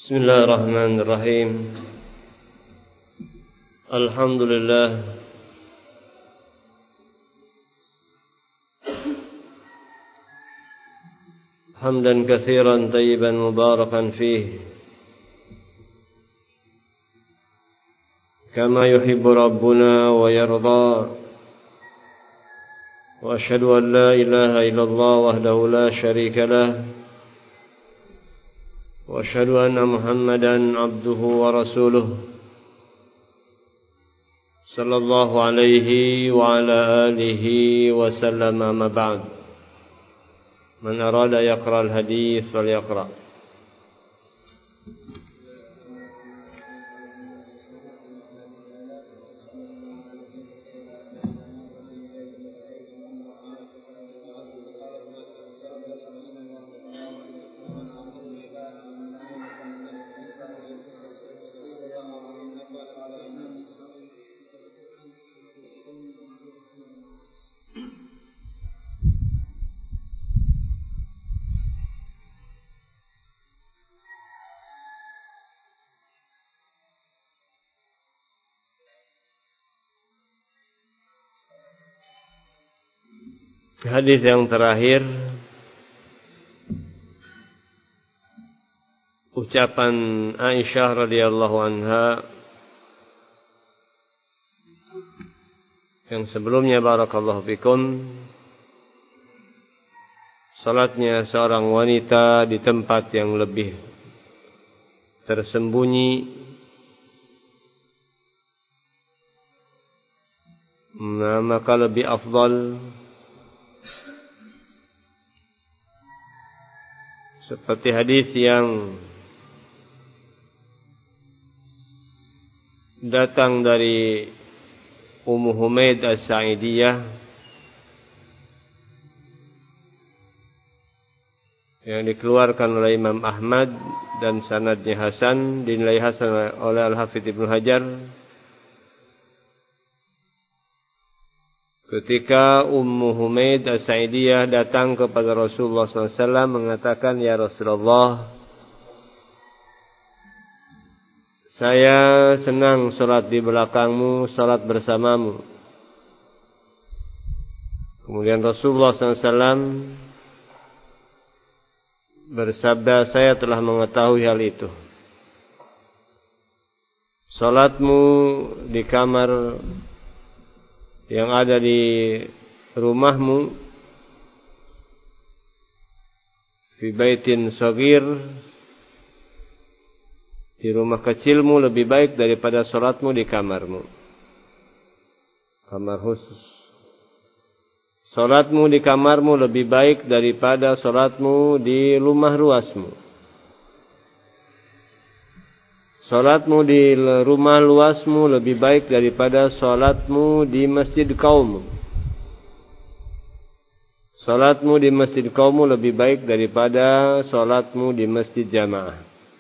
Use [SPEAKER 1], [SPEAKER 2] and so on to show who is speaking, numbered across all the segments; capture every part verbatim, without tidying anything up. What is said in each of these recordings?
[SPEAKER 1] Bismillahirrahmanirrahim. Alhamdulillah. Hamdan katsiran tayyiban mubarakan fihi. Kama yuhibbu Rabbuna wa yarda. Wa asyhadu an la ilaha illallah wahdahu la syarika lah. Wa asyhadu anna Muhammadan abduhu wa rasuluh. Sallallahu alaihi wa ala alihi wa sallam, amma ba'd. Man arada yaqra al-hadith falyaqra. Hadis yang terakhir, ucapan Aisyah radhiyallahu anha yang sebelumnya, barakallahu fikum, salatnya seorang wanita di tempat yang lebih tersembunyi, nah, maka lebih afdal. Seperti hadis yang datang dari Ummu Humaid As-Sa'idiyah yang dikeluarkan oleh Imam Ahmad dan sanadnya hasan, dinilai hasan oleh Al-Hafidz Ibnu Hajar. Ketika Ummu Humaid As-Sa'idiyah datang kepada Rasulullah sallallahu alaihi wasallam mengatakan, "Ya Rasulullah, saya senang salat di belakangmu, salat bersamamu." Kemudian Rasulullah sallallahu alaihi wasallam bersabda, "Saya telah mengetahui hal itu. Salatmu di kamar yang ada di rumahmu, fi baitin saghir, di rumah kecilmu, lebih baik daripada salatmu di kamarmu, kamar khusus. Salatmu di kamarmu lebih baik daripada salatmu di rumah luasmu. Salatmu di rumah luasmu lebih baik daripada salatmu di masjid kaummu. Salatmu di masjid kaummu lebih baik daripada salatmu di masjid jamaah."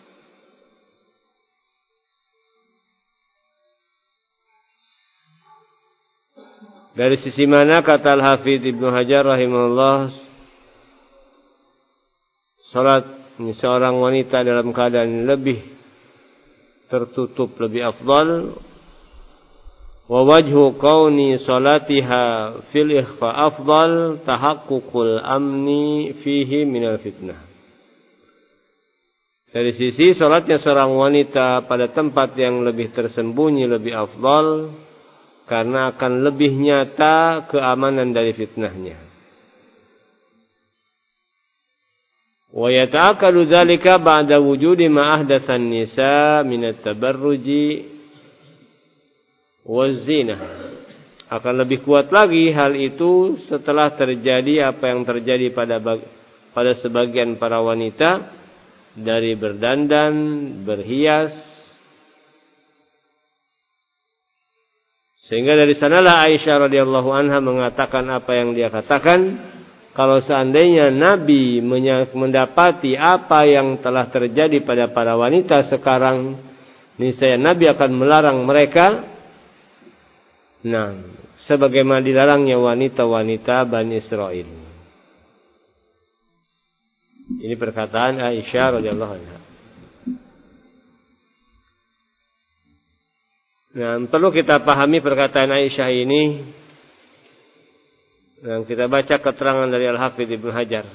[SPEAKER 1] Dari sisi mana, kata Al-Hafidz Ibnu Hajar rahimahullah, salat seorang wanita dalam keadaan lebih tertutup lebih afdal. Wa wajhu kauni salatiha fil ikhfa afdal tahaqququl amni fihi minal fitnah. Dari sisi salatnya seorang wanita pada tempat yang lebih tersembunyi lebih afdal, karena akan lebih nyata keamanan dari fitnahnya. Wa yata'akkadu dzalika ba'da wujudi ma ahdatsan nisa min at-tabarruji waz-zinah. Akan lebih kuat lagi hal itu setelah terjadi apa yang terjadi pada pada sebagian para wanita dari berdandan, berhias. Sehingga dari sanalah Aisyah radhiyallahu anha mengatakan apa yang dia katakan. Kalau seandainya Nabi mendapati apa yang telah terjadi pada para wanita sekarang, niscaya Nabi akan melarang mereka. Nah, sebagaimana dilarangnya wanita-wanita Bani Israel. Ini perkataan Aisyah radhiyallahu anha. Nah, perlu kita pahami perkataan Aisyah ini. Dan kita baca keterangan dari Al-Hafidz Ibnu Hajar.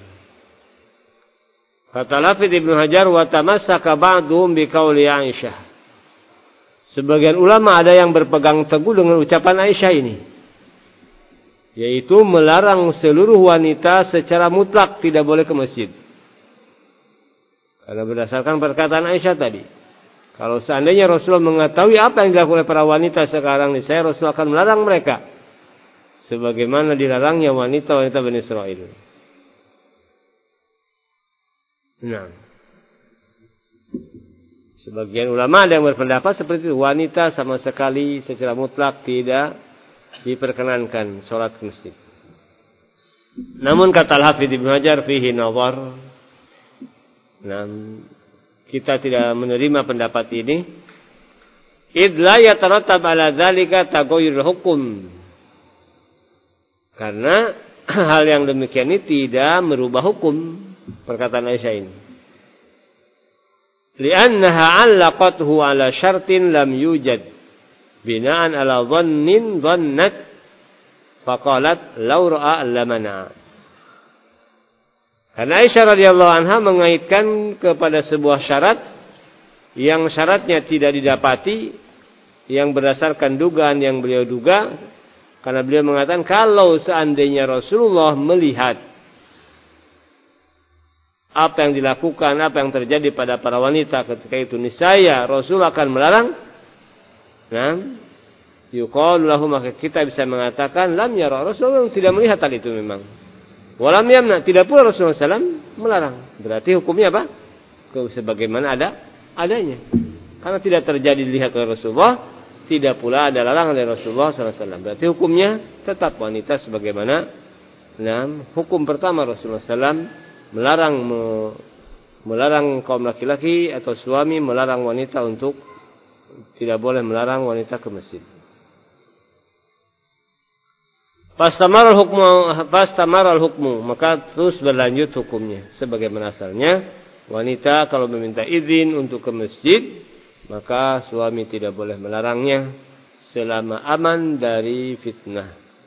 [SPEAKER 1] Kata Al-Hafidz Ibnu Hajar, wa tamassaka ba'duhum biqauli Aisyah. Sebagian ulama ada yang berpegang teguh dengan ucapan Aisyah ini, yaitu melarang seluruh wanita secara mutlak tidak boleh ke masjid. Karena berdasarkan perkataan Aisyah tadi, kalau seandainya Rasulullah mengetahui apa yang dilakukan oleh para wanita sekarang ini, saya Rasul akan melarang mereka, sebagaimana dilarangnya wanita-wanita Bani Israel. Nah, sebagian ulama ada yang berpendapat seperti itu, wanita sama sekali secara mutlak tidak diperkenankan sholat ke masjid. Namun kata Al-Hafidz Ibnu Hajar fihi nazar. Nah, kita tidak menerima pendapat ini. Id la yatarattab ala dzalika taghayyur hukum. Karena hal yang demikian ini tidak merubah hukum, perkataan Aisyah ini. Li'annaha 'allaqathu 'ala syartin lam yujad bina'an 'ala dhannin dhannat faqalat law ra'a lamana. Karena Aisyah radhiyallahu anha mengaitkan kepada sebuah syarat yang syaratnya tidak didapati, yang berdasarkan dugaan yang beliau duga, karena beliau mengatakan kalau seandainya Rasulullah melihat apa yang dilakukan, apa yang terjadi pada para wanita ketika itu, niscaya Rasul akan melarang. Nah, yuqalu lahu, maka kita bisa mengatakan lam yara, Rasulullah tidak melihat hal itu memang. Walam yamna, tidak pula Rasulullah sallallahu alaihi wasallam melarang. Berarti hukumnya apa? Sebagaimana ada adanya. Karena tidak terjadi dilihat oleh Rasulullah, tidak pula ada larangan dari Rasulullah sallallahu alaihi wasallam. Berarti hukumnya tetap wanita sebagaimana nah, hukum pertama Rasulullah sallallahu alaihi wasallam melarang melarang kaum laki-laki atau suami melarang wanita untuk tidak boleh melarang wanita ke masjid. Pastamaral hukmu, pastamaral hukmu, maka terus berlanjut hukumnya sebagaimana asalnya. Wanita kalau meminta izin untuk ke masjid, maka suami tidak boleh melarangnya selama aman dari fitnah.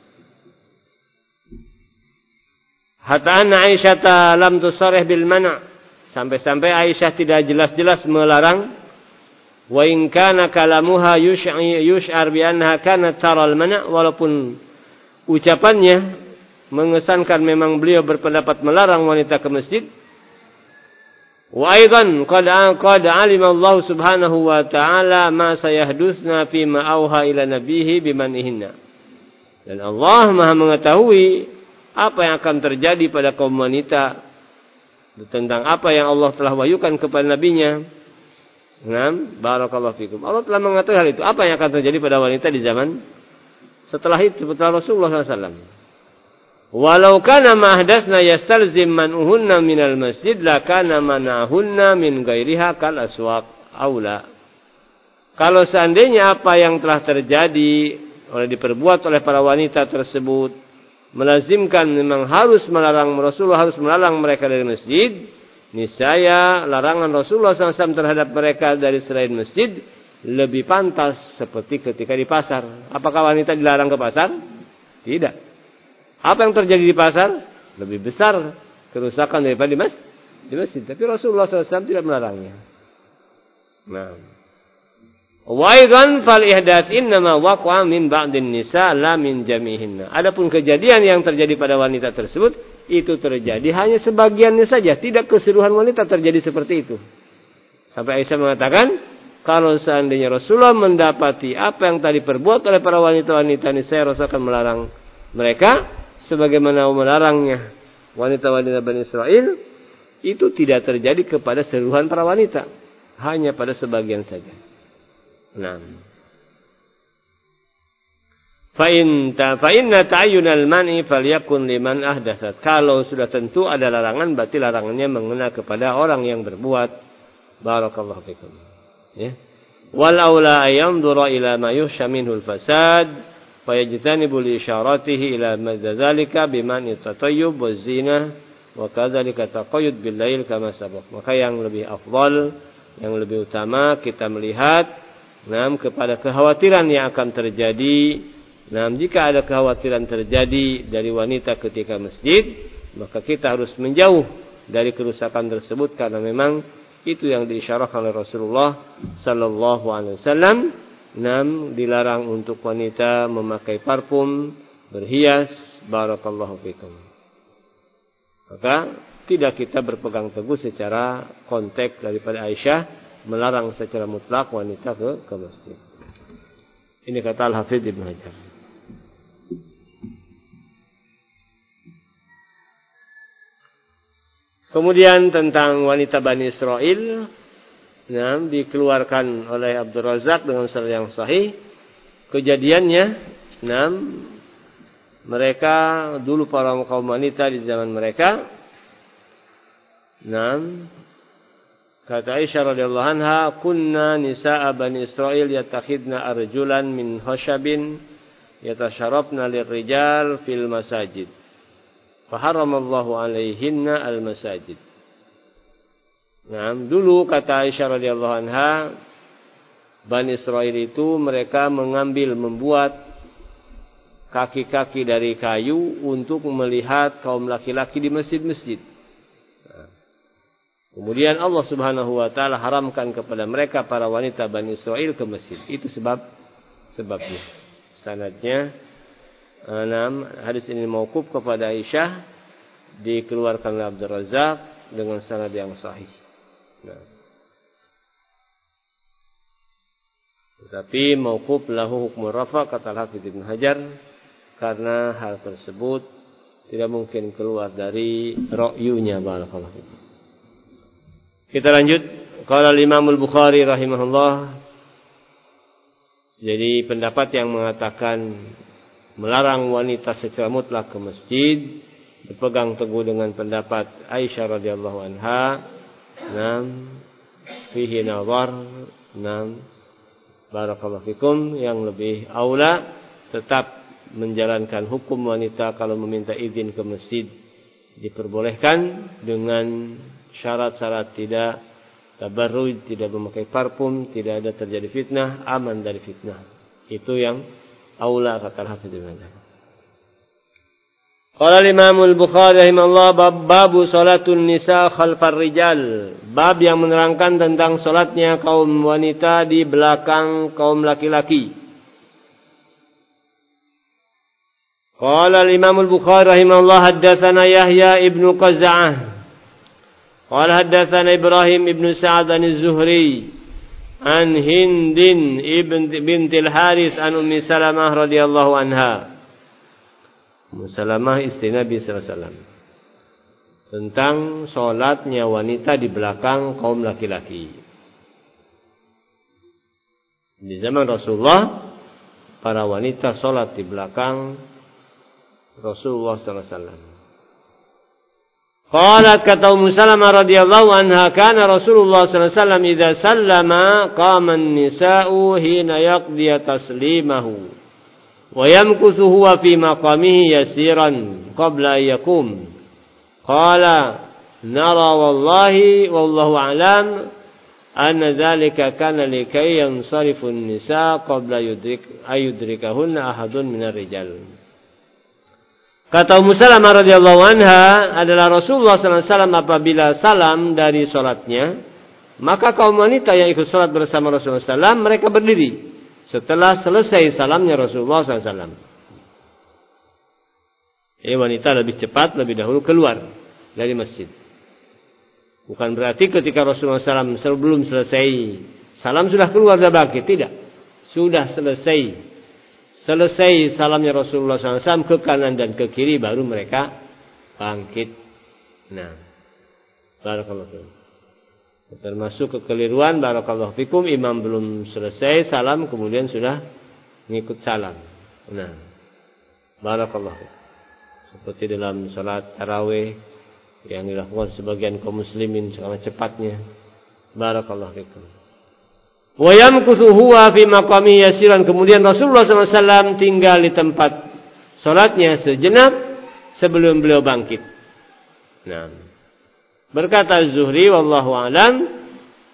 [SPEAKER 1] Hatta anna Aisyah lam tusarih bil mana', sampai-sampai Aisyah tidak jelas-jelas melarang. Wa in kana kalamuha yush'ar bi annaha kanat taral mana', walaupun ucapannya mengesankan memang beliau berpendapat melarang wanita ke masjid. Wa aidan qad qad alima Allah Subhanahu wa ta'ala ma sayahdutsna fi ma auha ila nabihi bimanihinna. Dan Allah Maha mengetahui apa yang akan terjadi pada kaum wanita tentang apa yang Allah telah wahyukan kepada nabinya. Naam, barakallahu fikum. Allah telah mengetahui hal itu, apa yang akan terjadi pada wanita di zaman setelah itu, setelah Rasulullah sallallahu alaihi wasallam. Walau kana mahdasna yastalzim man'uhunna minal masjid, lakana man'ahunna min ghairiha kal aswaq aula. Kalau seandainya apa yang telah terjadi oleh diperbuat oleh para wanita tersebut melazimkan memang harus melarang, Rasulullah harus melarang mereka dari masjid, niscaya larangan Rasulullah sallallahu alaihi wasallam terhadap mereka dari selain masjid lebih pantas seperti ketika di pasar. Apakah wanita dilarang ke pasar? Tidak. Apa yang terjadi di pasar? Lebih besar kerusakan daripada di, mas, di masjid. Tapi Rasulullah sallallahu alaihi wasallam tidak melarangnya. Nah. Wa aidan fal ihdath innama waqa'a min ba'din nisa la min jami'ihinna. Adapun kejadian yang terjadi pada wanita tersebut itu terjadi hanya sebagiannya saja, tidak keseluruhan wanita terjadi seperti itu. Sampai Aisyah mengatakan, kalau seandainya Rasulullah mendapati apa yang tadi perbuat oleh para wanita-wanita ini, saya Rasul akan melarang mereka sebagaimana melarangnya wanita-wanita Bani Israel. Itu tidak terjadi kepada seluruhan para wanita, hanya pada sebagian saja. Nah, fa in ta fa inna ta'ayyunal man'i falyakun liman ahdatsat. Kalau sudah tentu ada larangan, berarti larangannya mengena kepada orang yang berbuat. Barakallahu fikum. Ya. Wal aula ayamdura ila ma yuhsha minhu al-fasad fa yajtanibu li isyaratihi ila madzalika biman yatatayyub wa zina wa kadzalika taqayyud bil lail kama sabaq. Maka yang lebih afdal, yang lebih utama kita melihat Nah, kepada kekhawatiran yang akan terjadi. Nah, jika ada kekhawatiran terjadi dari wanita ketika masjid, maka kita harus menjauh dari kerusakan tersebut, karena memang itu yang diisyarahkan oleh Rasulullah sallallahu alaihi wasallam. Nam, dilarang untuk wanita memakai parfum, berhias. Barakallahu fikum. Maka tidak kita berpegang teguh secara konteks daripada Aisyah melarang secara mutlak wanita ke, ke masjid. Ini kata Al-Hafidz Ibnu Hajar. Kemudian tentang wanita Bani Israel, nah, dikeluarkan oleh Abdul Razak dengan sanad yang sahih. Kejadiannya, nah, mereka dulu para kaum wanita di zaman mereka, nah, kata Aisyah radhiyallahu anha, kunna nisaa Bani Israel yatakhidna arjulan min khashabin yatasharabna lirrijal fil masajid. Faharamallahu alaihinna al-masajid. Nah, dulu kata Aisyah radhiyallahu anha, Bani Israel itu mereka mengambil, membuat kaki-kaki dari kayu untuk melihat kaum laki-laki di masjid-masjid. Nah, kemudian Allah Subhanahu wa taala haramkan kepada mereka para wanita Bani Israel ke masjid. Itu sebab sebabnya. Sanadnya enam, hadis ini mauquf kepada Aisyah, dikeluarkan oleh Abdul Razak dengan sanad yang sahih. Nah. Tetapi mauquf lahu hukmu rafa, kata Al-Hafidz Ibnu Hajar, karena hal tersebut tidak mungkin keluar dari ra'yunya. Barakallahu fikum. Kita lanjut. Qala Imam Al-Bukhari rahimahullah. Jadi pendapat yang mengatakan melarang wanita secara mutlak ke masjid berpegang teguh dengan pendapat Aisyah radhiyallahu anha. Nam fihi nazar. Nam barakallahu fikum, yang lebih aula tetap menjalankan hukum wanita kalau meminta izin ke masjid diperbolehkan dengan syarat-syarat tidak tabarruj, tidak memakai parfum, tidak ada terjadi fitnah, aman dari fitnah. Itu yang aula, kata Al-Hafidz Ibnu Hajar. Qala Imam Al-Bukhari rahimahullah, bab babu salatun nisa khalfar rijal. Bab yang menerangkan tentang salatnya kaum wanita di belakang kaum laki-laki. Qala Imam Al-Bukhari rahimahullah, haddatsana Yahya ibnu Qaz'ah. Qala haddatsana Ibrahim ibnu Sa'ad az-Zuhri an Hindin ibn bintil Haris an Ummi Salamah radhiyallahu anha. Ummu Salamah istri Nabi sallallahu alaihi wasallam, tentang salatnya wanita di belakang kaum laki-laki. Di zaman Rasulullah, para wanita salat di belakang Rasulullah sallallahu alaihi wasallam. Qalat, kata Ummu Salamah radhiyallahu anha, kana Rasulullah sallallahu alaihi wasallam idza sallama qama an-nisa'u hina yaqdi taslimahu wa yamkuthu huwa fi maqamihi yasiran qabla an yaqum. Qala nara wallahi wallahu a'lam anna dhalika kana likay yansarifu an-nisa' qabla yudrik ayudrikahunna ahadun minar rijal. Kata Ummu Salamah radhiyallahu anha, adalah Rasulullah sallallahu alaihi wasallam apabila salam dari salatnya, maka kaum wanita yang ikut salat bersama Rasulullah sallallahu alaihi wasallam mereka berdiri setelah selesai salamnya Rasulullah sallallahu alaihi wasallam. Eh, wanita lebih cepat, lebih dahulu keluar dari masjid. Bukan berarti ketika Rasulullah sallallahu alaihi wasallam sebelum selesai salam sudah keluar dan bangkit, tidak. Sudah selesai. Selesai salamnya Rasulullah sallallahu alaihi wasallam ke kanan dan ke kiri, baru mereka bangkit. Nah, barakallahu fikum. Termasuk kekeliruan, barakallahu fikum, imam belum selesai salam kemudian sudah mengikut salam. Nah, barakallahu fikum. Seperti dalam salat tarawih yang dilakukan sebagian kaum muslimin sangat cepatnya. Barakallahu fikum. Wa yamkuthu huwa fi maqami yasiran, kemudian Rasulullah sallallahu alaihi wasallam tinggal di tempat salatnya sejenak sebelum beliau bangkit. Nah, berkata Az-Zuhri wallahu alam,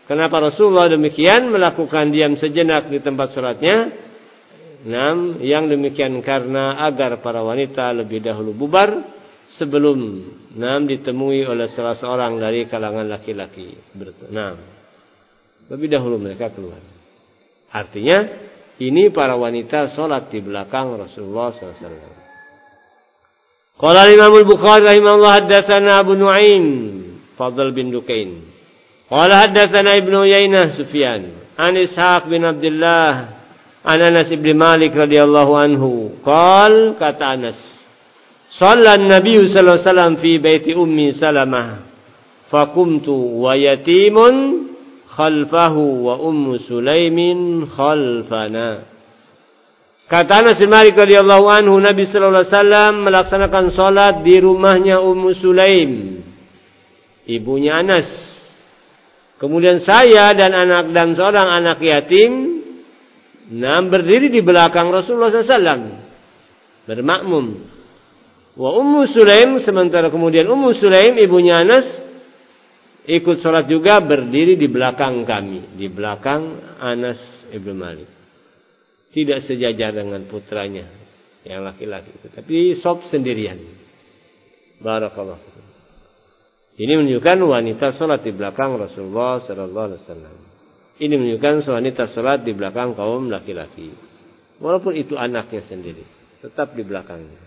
[SPEAKER 1] Kenapa Rasulullah demikian melakukan diam sejenak di tempat sholatnya? Enam, yang demikian karena agar para wanita lebih dahulu bubar sebelum enam ditemui oleh salah seorang dari kalangan laki-laki. Enam, lebih dahulu mereka keluar. Artinya ini para wanita sholat di belakang Rasulullah sallallahu alaihi wasallam. Qala Imam Al-Bukhari rahimahullah haddatsana Abu Nuaim Fadl bin Dukain. Qala haddatsana Ibnu Uyainah Sufyan an Ishaq bin Abdullah an Anas bin Malik radhiyallahu anhu. Qal kata Anas, shalla an-nabiy sallallahu alaihi wasallam fi baiti ummi Salamah faqumtu wa yatimun khalfahu wa ummu Sulaimin khalfana. Kata Anas bin Malik radhiyallahu anhu, Nabi sallallahu alaihi wasallam melaksanakan salat di rumahnya Ummu Sulaim, ibunya Anas. Kemudian saya dan anak dan seorang anak yatim nah berdiri di belakang Rasulullah sallallahu alaihi wasallam bermakmum. Wa Ummu Sulaim, sementara kemudian Ummu Sulaim ibunya Anas ikut salat juga berdiri di belakang kami, di belakang Anas ibn Malik. Tidak sejajar dengan putranya yang laki-laki, tetapi sob sendirian. Barakallahu. Ini menunjukkan wanita salat di belakang Rasulullah sallallahu alaihi wasallam. Ini menunjukkan wanita salat di belakang kaum laki-laki. Walaupun itu anaknya sendiri, tetap di belakangnya.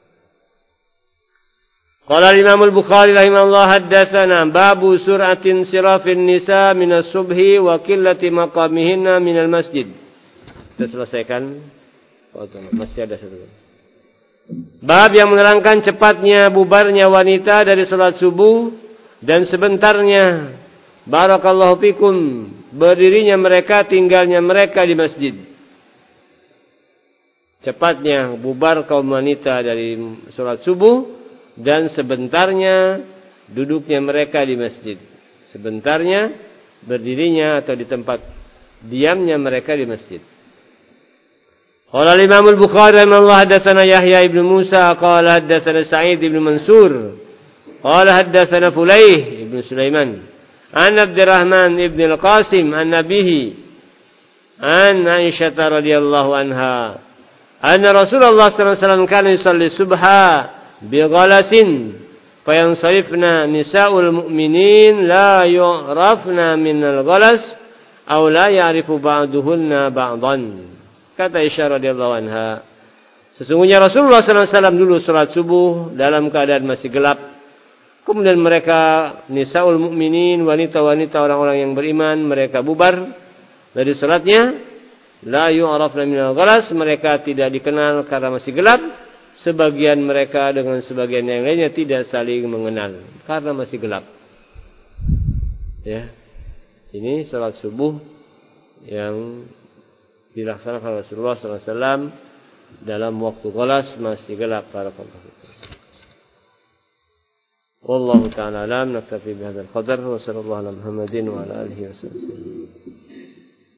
[SPEAKER 1] Qala Imam Al-Bukhari rahimahullah haddatsana babu sur'atin sirafin nisa minas subhi wa qillati maqamihinna minal masjid. Kita selesaikan. Oh, masih ada satu. Bab yang menerangkan cepatnya bubarnya wanita dari salat subuh dan sebentarnya barakallahu fikum berdirinya mereka, tinggalnya mereka di masjid. Cepatnya bubar kaum wanita dari salat subuh dan sebentarnya duduknya mereka di masjid. Sebentarnya berdirinya atau di tempat diamnya mereka di masjid. Qala Imam Al-Bukhari rahimahullah haddatsana Yahya ibn Musa qala haddatsana Sa'id ibn Mansur qala haddatsana Fulayh ibn Sulaiman an Abdurrahman ibn Al-Qasim an nabihi an Aisyah radhiyallahu anha anna Rasulullah sallallahu alaihi wasallam kana yusalli subha bi ghalasin fayansarifna nisa'ul mu'minin la yu'rafna min al-ghalas aw la ya'rifu ba'duhunna ba'dan. Kata Aisyah radhiyallahu anha, sesungguhnya Rasulullah sallallahu alaihi wasallam dulu salat subuh dalam keadaan masih gelap. Kemudian mereka nisaul mukminin, wanita-wanita orang-orang yang beriman, mereka bubar dari salatnya. La yu'rafna minal ghalas, mereka tidak dikenal karena masih gelap. Sebagian mereka dengan sebagian yang lainnya tidak saling mengenal karena masih gelap. Ya. Ini salat subuh yang dilaksanakan Rasulullah sallallahu alaihi wasallam dalam waktu ghalas masih gelap para penghuni. Wallahu ta'ala alam, naktafi bihadzal qadar wa sallallahu ala Muhammadin wa ala alihi wasallam.